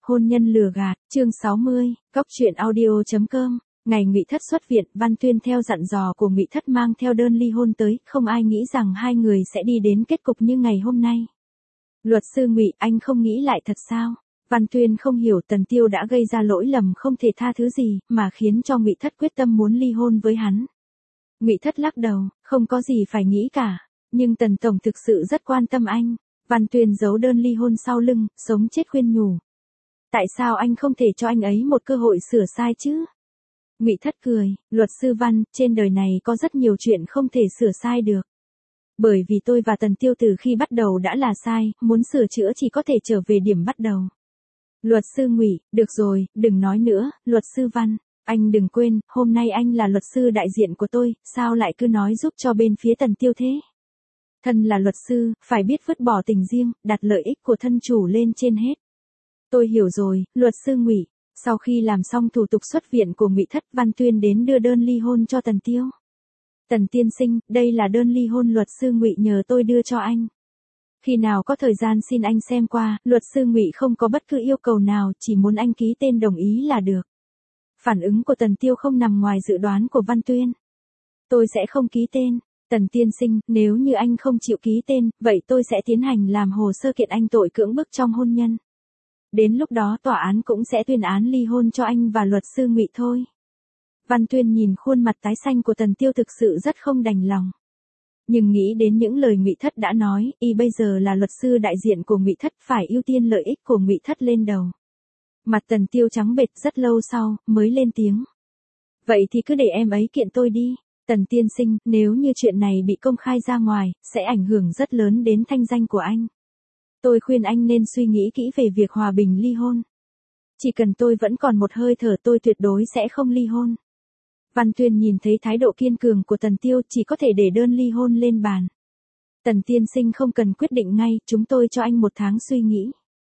Hôn nhân lừa gạt, chương 60, Cóc truyện audio.com. Ngày Ngụy Thất xuất viện, Văn Tuyên theo dặn dò của Ngụy Thất mang theo đơn ly hôn tới, không ai nghĩ rằng hai người sẽ đi đến kết cục như ngày hôm nay. Luật sư Ngụy, anh không nghĩ lại thật sao? Văn Tuyên không hiểu Tần Tiêu đã gây ra lỗi lầm không thể tha thứ gì, mà khiến cho Ngụy Thất quyết tâm muốn ly hôn với hắn. Ngụy Thất lắc đầu, không có gì phải nghĩ cả, nhưng Tần Tổng thực sự rất quan tâm anh. Văn Tuyên giấu đơn ly hôn sau lưng, sống chết khuyên nhủ. Tại sao anh không thể cho anh ấy một cơ hội sửa sai chứ? Ngụy Thất cười, luật sư Văn, trên đời này có rất nhiều chuyện không thể sửa sai được. Bởi vì tôi và Tần Tiêu từ khi bắt đầu đã là sai, muốn sửa chữa chỉ có thể trở về điểm bắt đầu. Luật sư Ngụy, được rồi, đừng nói nữa, luật sư Văn, anh đừng quên, hôm nay anh là luật sư đại diện của tôi, sao lại cứ nói giúp cho bên phía Tần Tiêu thế? Thân là luật sư, phải biết vứt bỏ tình riêng, đặt lợi ích của thân chủ lên trên hết. Tôi hiểu rồi, luật sư Ngụy. Sau khi làm xong thủ tục xuất viện của Ngụy Thất, Văn Tuyên đến đưa đơn ly hôn cho Tần Tiêu. Tần tiên sinh, đây là đơn ly hôn luật sư Ngụy nhờ tôi đưa cho anh. Khi nào có thời gian xin anh xem qua, luật sư Ngụy không có bất cứ yêu cầu nào, chỉ muốn anh ký tên đồng ý là được. Phản ứng của Tần Tiêu không nằm ngoài dự đoán của Văn Tuyên. Tôi sẽ không ký tên. Tần tiên sinh, nếu như anh không chịu ký tên, vậy tôi sẽ tiến hành làm hồ sơ kiện anh tội cưỡng bức trong hôn nhân. Đến lúc đó tòa án cũng sẽ tuyên án ly hôn cho anh và luật sư Ngụy thôi. Văn Tuyên nhìn khuôn mặt tái xanh của Tần Tiêu thực sự rất không đành lòng. Nhưng nghĩ đến những lời Ngụy Thất đã nói, y bây giờ là luật sư đại diện của Ngụy Thất, phải ưu tiên lợi ích của Ngụy Thất lên đầu. Mặt Tần Tiêu trắng bệch, rất lâu sau, mới lên tiếng. Vậy thì cứ để em ấy kiện tôi đi. Tần tiên sinh, nếu như chuyện này bị công khai ra ngoài, sẽ ảnh hưởng rất lớn đến thanh danh của anh. Tôi khuyên anh nên suy nghĩ kỹ về việc hòa bình ly hôn. Chỉ cần tôi vẫn còn một hơi thở, tôi tuyệt đối sẽ không ly hôn. Văn Tuyên nhìn thấy thái độ kiên cường của Tần Tiêu, chỉ có thể để đơn ly hôn lên bàn. Tần tiên sinh không cần quyết định ngay, chúng tôi cho anh 1 tháng suy nghĩ.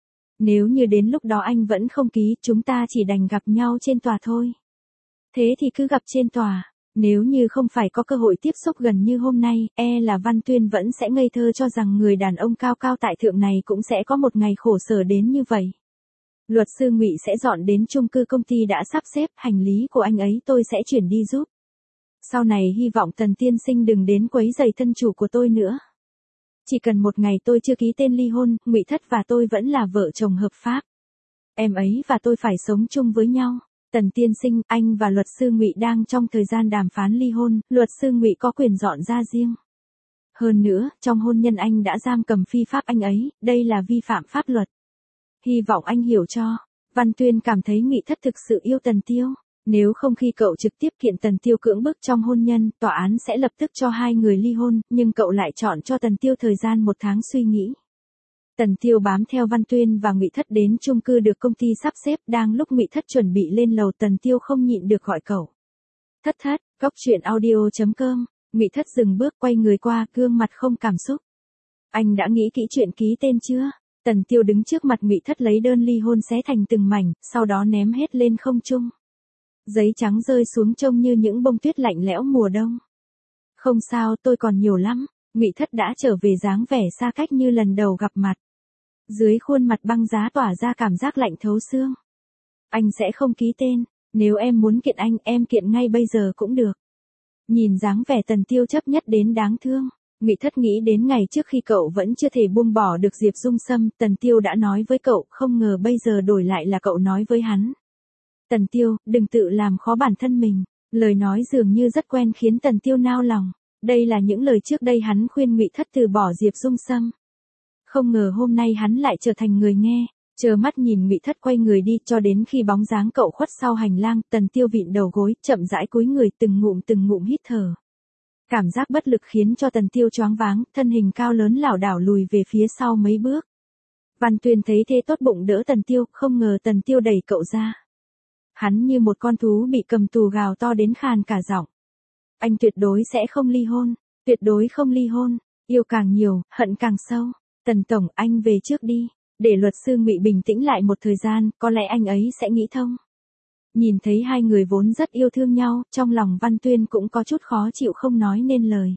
Nếu như đến lúc đó anh vẫn không ký, chúng ta chỉ đành gặp nhau trên tòa thôi. Thế thì cứ gặp trên tòa. Nếu như không phải có cơ hội tiếp xúc gần như hôm nay, là Văn Tuyên vẫn sẽ ngây thơ cho rằng người đàn ông cao cao tại thượng này cũng sẽ có một ngày khổ sở đến như vậy. Luật sư Ngụy sẽ dọn đến chung cư công ty đã sắp xếp, hành lý của anh ấy tôi sẽ chuyển đi giúp. Sau này hy vọng Tần tiên sinh đừng đến quấy rầy thân chủ của tôi nữa. Chỉ cần một ngày tôi chưa ký tên ly hôn, Ngụy Thất và tôi vẫn là vợ chồng hợp pháp. Em ấy và tôi phải sống chung với nhau. Tần tiên sinh, anh và luật sư Ngụy đang trong thời gian đàm phán ly hôn, luật sư Ngụy có quyền dọn ra riêng. Hơn nữa, trong hôn nhân anh đã giam cầm phi pháp anh ấy, đây là vi phạm pháp luật. Hy vọng anh hiểu cho. Văn Tuyên cảm thấy Ngụy Thất thực sự yêu Tần Tiêu. Nếu không khi cậu trực tiếp kiện Tần Tiêu cưỡng bức trong hôn nhân, tòa án sẽ lập tức cho hai người ly hôn, nhưng cậu lại chọn cho Tần Tiêu thời gian 1 tháng suy nghĩ. Tần Tiêu bám theo Văn Tuyên và Ngụy Thất đến chung cư được công ty sắp xếp, đang lúc Ngụy Thất chuẩn bị lên lầu, Tần Tiêu không nhịn được gọi cậu. Thất thất, Cóc truyện audio.com. Ngụy Thất dừng bước, quay người qua, gương mặt không cảm xúc. Anh đã nghĩ kỹ chuyện ký tên chưa? Tần Tiêu đứng trước mặt Ngụy Thất lấy đơn ly hôn xé thành từng mảnh, sau đó ném hết lên không trung. Giấy trắng rơi xuống trông như những bông tuyết lạnh lẽo mùa đông. Không sao, tôi còn nhiều lắm. Ngụy Thất đã trở về dáng vẻ xa cách như lần đầu gặp mặt. Dưới khuôn mặt băng giá tỏa ra cảm giác lạnh thấu xương. Anh sẽ không ký tên, nếu em muốn kiện anh, em kiện ngay bây giờ cũng được. Nhìn dáng vẻ Tần Tiêu chấp nhất đến đáng thương, Ngụy Thất nghĩ đến ngày trước khi cậu vẫn chưa thể buông bỏ được Diệp Dung Sâm, Tần Tiêu đã nói với cậu, không ngờ bây giờ đổi lại là cậu nói với hắn. Tần Tiêu, đừng tự làm khó bản thân mình. Lời nói dường như rất quen khiến Tần Tiêu nao lòng. Đây là những lời trước đây hắn khuyên Ngụy Thất từ bỏ Diệp Dung Sâm. Không ngờ hôm nay hắn lại trở thành người nghe, trơ mắt nhìn Ngụy Thất quay người đi, cho đến khi bóng dáng cậu khuất sau hành lang, Tần Tiêu vịn đầu gối, chậm rãi cúi người, từng ngụm hít thở. Cảm giác bất lực khiến cho Tần Tiêu choáng váng, thân hình cao lớn lảo đảo lùi về phía sau mấy bước. Văn Tuyên thấy thế tốt bụng đỡ Tần Tiêu, không ngờ Tần Tiêu đẩy cậu ra. Hắn như một con thú bị cầm tù gào to đến khàn cả giọng. Anh tuyệt đối sẽ không ly hôn, tuyệt đối không ly hôn, yêu càng nhiều, hận càng sâu. Tần Tổng, anh về trước đi, để luật sư Ngụy bình tĩnh lại một thời gian, có lẽ anh ấy sẽ nghĩ thông. Nhìn thấy hai người vốn rất yêu thương nhau, trong lòng Văn Tuyên cũng có chút khó chịu không nói nên lời.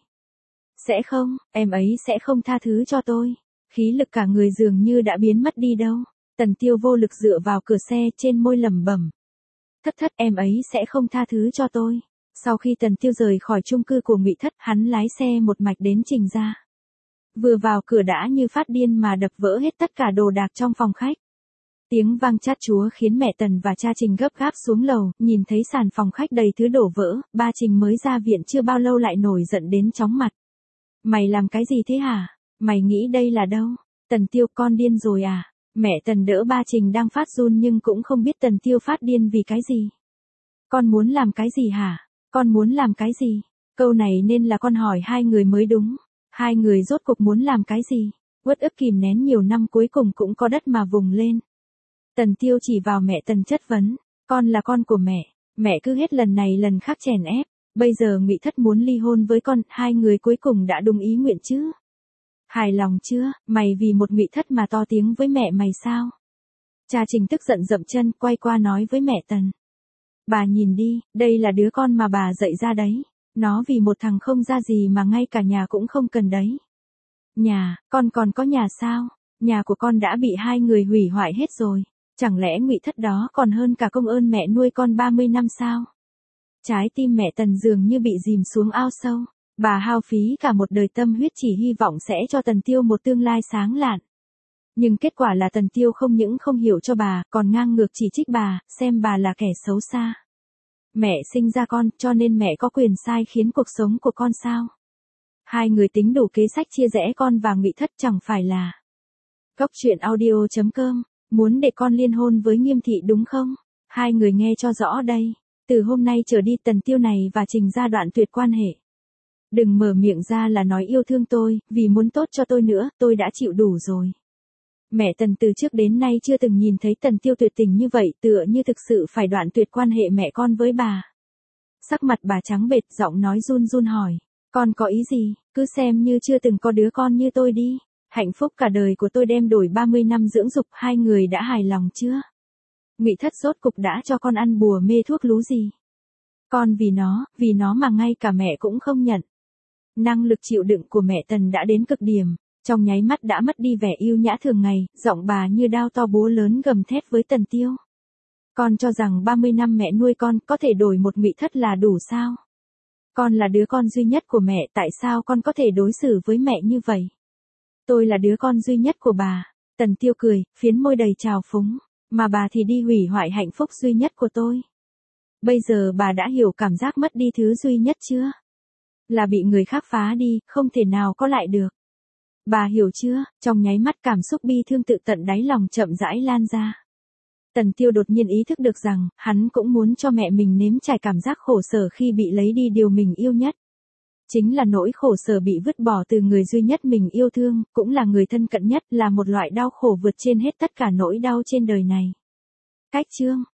Sẽ không, em ấy sẽ không tha thứ cho tôi. Khí lực cả người dường như đã biến mất đi đâu. Tần Tiêu vô lực dựa vào cửa xe, trên môi lẩm bẩm. Thất thất, em ấy sẽ không tha thứ cho tôi. Sau khi Tần Tiêu rời khỏi chung cư của Ngụy Thất, hắn lái xe một mạch đến Trình gia. Vừa vào cửa đã như phát điên mà đập vỡ hết tất cả đồ đạc trong phòng khách. Tiếng vang chát chúa khiến mẹ Tần và cha Trình gấp gáp xuống lầu, nhìn thấy sàn phòng khách đầy thứ đổ vỡ, ba Trình mới ra viện chưa bao lâu lại nổi giận đến chóng mặt. Mày làm cái gì thế hả? Mày nghĩ đây là đâu? Tần Tiêu, con điên rồi à? Mẹ Tần đỡ ba Trình đang phát run nhưng cũng không biết Tần Tiêu phát điên vì cái gì. Con muốn làm cái gì hả? Con muốn làm cái gì? Câu này nên là con hỏi hai người mới đúng. Hai người rốt cuộc muốn làm cái gì? Uất ức kìm nén nhiều năm cuối cùng cũng có đất mà vùng lên. Tần Tiêu chỉ vào mẹ Tần chất vấn. Con là con của mẹ cứ hết lần này lần khác chèn ép. Bây giờ Ngụy Thất muốn ly hôn với con, hai người cuối cùng đã đồng ý nguyện chứ? Hài lòng chưa? Mày vì một Ngụy Thất mà to tiếng với mẹ mày sao? Cha Trình tức giận dậm chân, quay qua nói với mẹ Tần. Bà nhìn đi, đây là đứa con mà bà dạy ra đấy. Nó vì một thằng không ra gì mà ngay cả nhà cũng không cần đấy. Nhà, con còn có nhà sao? Nhà của con đã bị hai người hủy hoại hết rồi. Chẳng lẽ Ngụy Thất đó còn hơn cả công ơn mẹ nuôi con 30 năm sao? Trái tim mẹ Tần dường như bị dìm xuống ao sâu. Bà hao phí cả một đời tâm huyết chỉ hy vọng sẽ cho Tần Tiêu một tương lai sáng lạn. Nhưng kết quả là Tần Tiêu không những không hiểu cho bà, còn ngang ngược chỉ trích bà, xem bà là kẻ xấu xa. Mẹ sinh ra con, cho nên mẹ có quyền sai khiến cuộc sống của con sao? Hai người tính đủ kế sách chia rẽ con và Ngụy Thất chẳng phải là. Góc truyện audio.com, muốn để con liên hôn với Nghiêm thị đúng không? Hai người nghe cho rõ đây. Từ hôm nay trở đi Tần Tiêu này và Trình gia đoạn tuyệt quan hệ. Đừng mở miệng ra là nói yêu thương tôi, vì muốn tốt cho tôi nữa, tôi đã chịu đủ rồi. Mẹ Tần từ trước đến nay chưa từng nhìn thấy Tần Tiêu tuyệt tình như vậy, tựa như thực sự phải đoạn tuyệt quan hệ mẹ con với bà. Sắc mặt bà trắng bệch, giọng nói run run hỏi. Con có ý gì? Cứ xem như chưa từng có đứa con như tôi đi. Hạnh phúc cả đời của tôi đem đổi 30 năm dưỡng dục, hai người đã hài lòng chưa? Ngụy Thất rốt cục đã cho con ăn bùa mê thuốc lú gì? Con vì nó mà ngay cả mẹ cũng không nhận. Năng lực chịu đựng của mẹ Tần đã đến cực điểm, trong nháy mắt đã mất đi vẻ yêu nhã thường ngày, giọng bà như đao to búa lớn gầm thét với Tần Tiêu. Con cho rằng 30 năm mẹ nuôi con có thể đổi một Ngụy Thất là đủ sao? Con là đứa con duy nhất của mẹ, tại sao con có thể đối xử với mẹ như vậy? Tôi là đứa con duy nhất của bà. Tần Tiêu cười, phiến môi đầy trào phúng, mà bà thì đi hủy hoại hạnh phúc duy nhất của tôi. Bây giờ bà đã hiểu cảm giác mất đi thứ duy nhất chưa? Là bị người khác phá đi, không thể nào có lại được. Bà hiểu chưa? Trong nháy mắt cảm xúc bi thương tự tận đáy lòng chậm rãi lan ra. Tần Tiêu đột nhiên ý thức được rằng, hắn cũng muốn cho mẹ mình nếm trải cảm giác khổ sở khi bị lấy đi điều mình yêu nhất. Chính là nỗi khổ sở bị vứt bỏ từ người duy nhất mình yêu thương, cũng là người thân cận nhất, là một loại đau khổ vượt trên hết tất cả nỗi đau trên đời này. Cách chương